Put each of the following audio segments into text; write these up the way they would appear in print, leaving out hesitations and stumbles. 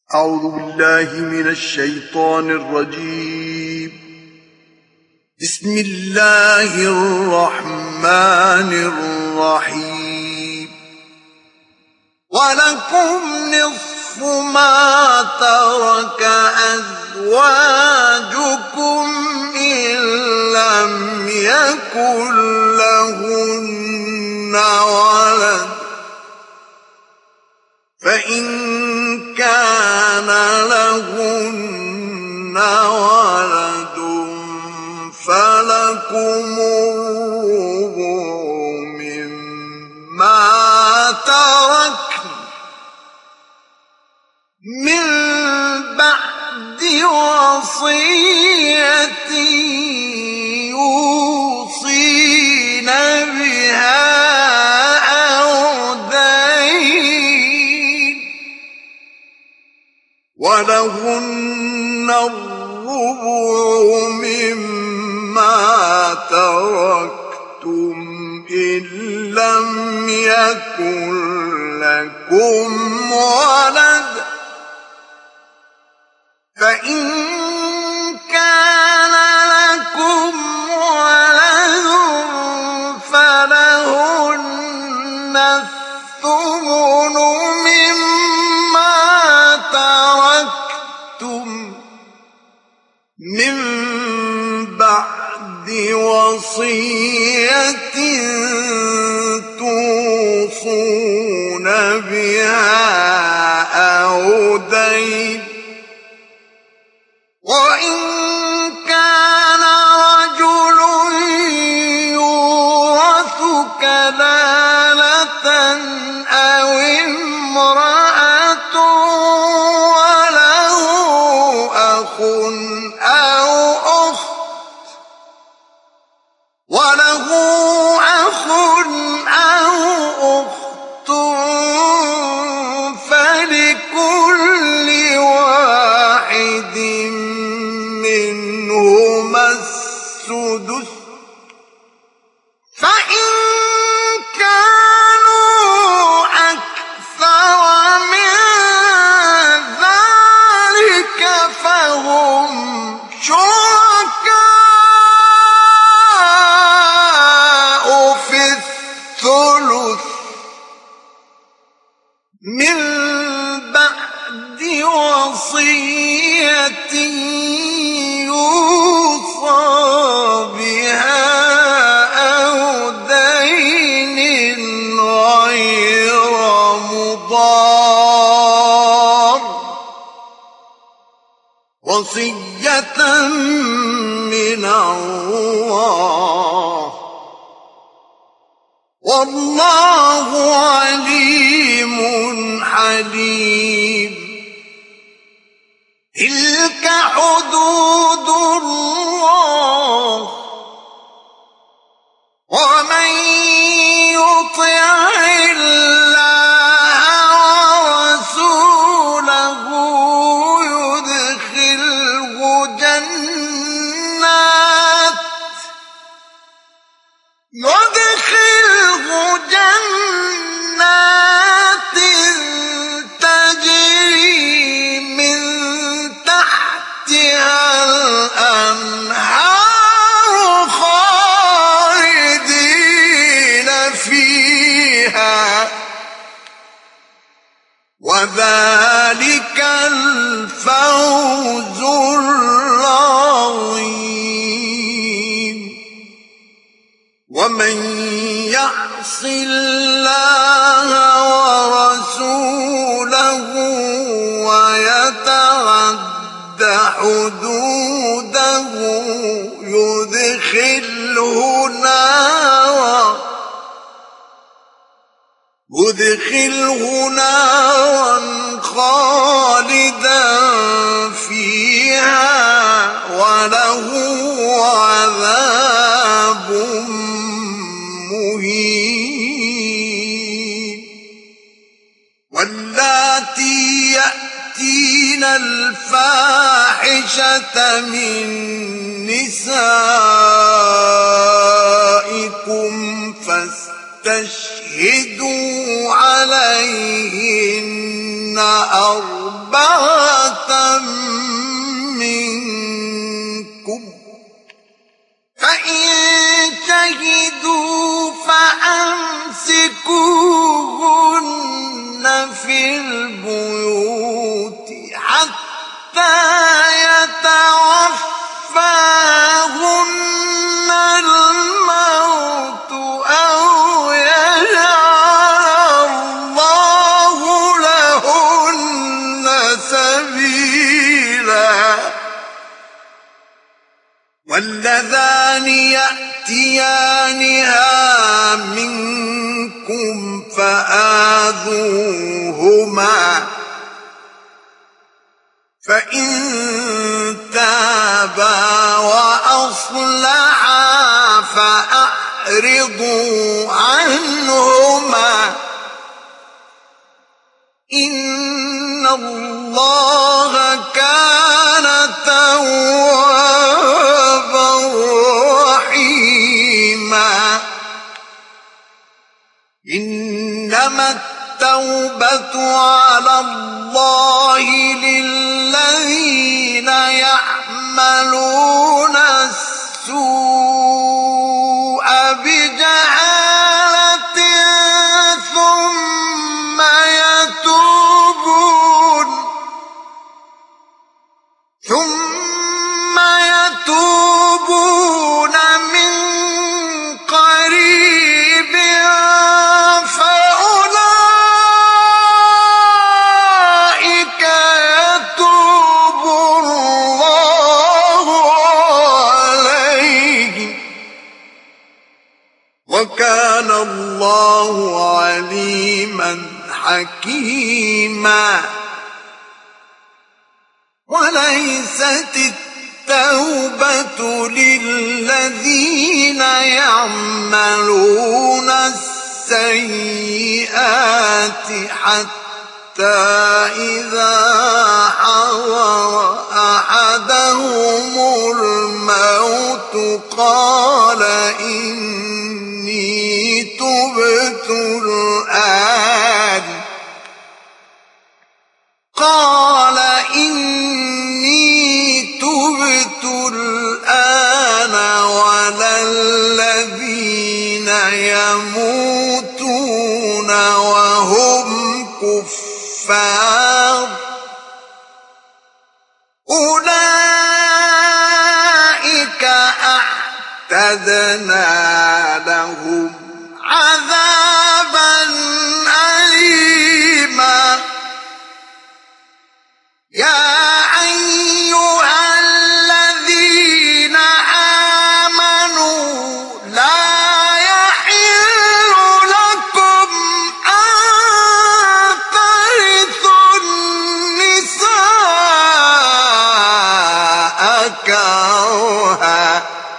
أعوذ بالله من الشيطان الرجيم. بسم الله الرحمن الرحيم. ولكم نصف ما ترك أزواجكم إن لم يكن لهن ولد، فإن كان لهن ولد فلكم الربع مما تركن من بعد وصية يوصين بها ولهن الربع مما تركتم إن لم يكن لكم ولد، فإن كان لكم ولد فلهن الثمن مما تركتم من بعد وصية توصون بها أو دين، وإن كان رجل يورث كلالة أو امرأة وله أخ أو أخت فلكل واحد منهما السدس، فإن كانوا أكثر من ذلك فهم شركاء في الثلث من بعد وصية يوصى بها أو دين غير مضار، وصية من الله، والله عليم حليم. تلك حدود الله، ومن يطع الله ورسوله يدخله جنات تجري من تحتها الأنهار خالدين فيها، وذلك الفوز العظيم. ومن يعص الله ورسوله ويتعد حدوده يدخله نارا خالدا فيها وله عذاب مهين. واللاتي يأتين الفاحشة من نسائكم فاستشهدوا عليهن أربعة منكم فإن شهدوا فأمسكوهن في البيوت حتى يتوفاهن الموت أو يجعل الله لهن سبيلا واللذان يأتيانها منكم فآذوهما فإن تابا وأصلحا فأعرضوا عنهما إن الله كان توابا رحيما إنما التوبة على الله للذين يعملون السوء بجهالة ثم يتوبون من قريب فأولئك يتوب الله عليهم وكان الله عليما حكيما وليست التوبة للذين يعملون السيئات حتى إذا حضر أحدهم الموت قال إني تبت الآن ولا الذين يموتون وهم كفار أولئك أعتدنا لهم عذابا أليما يا أيها الذين آمنوا لا يحل لكم أن ترثوا النساء كرها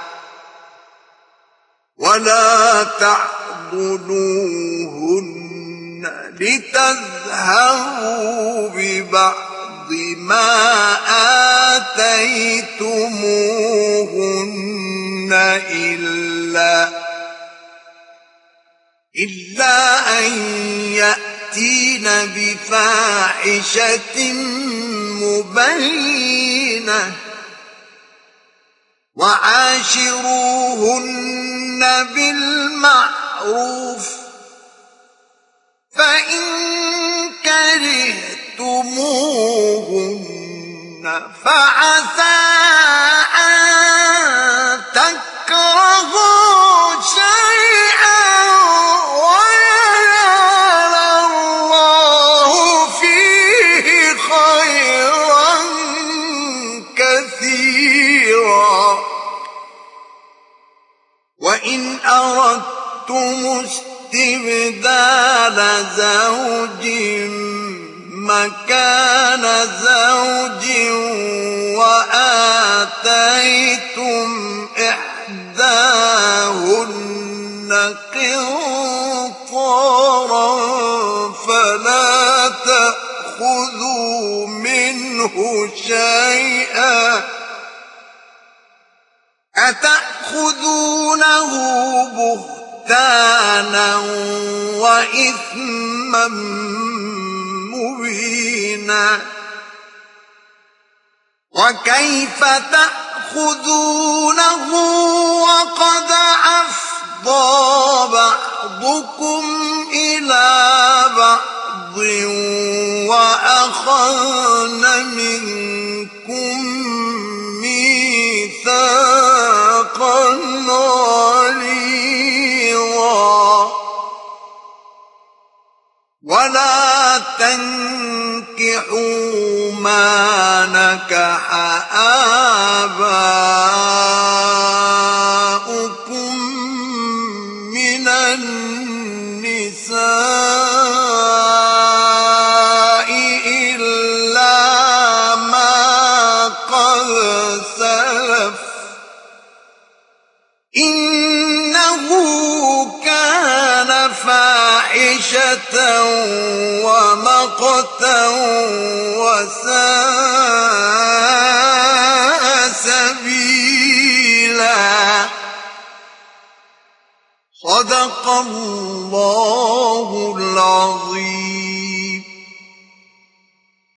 ولا تعضلوهن لتذهبوا ببعض ما آتيتموهن إلا أن يأتين بفاحشة مبينة وعاشروهن بالمعروف فإن كرهتموهن فعسى أن تكرهوا شيئا ويجعل الله فيه خيرا كثيرا وإن أردتم استبدال زوج مكان زوج وآتيتم إحداهن قنطارا فلا تأخذوا منه شيئا أتأخذونه بهتانا وإثما مبينا وكيف تأخذونه وقد أفضى بعضكم إلى بعض وأخذن منكم ميثاقا غليظا ولا تنكحوا ما نكح آباؤكم من النساء إلا ما قد سلف إنه كان فاحشة ومقتا وساء سبيلا صدق الله العظيم.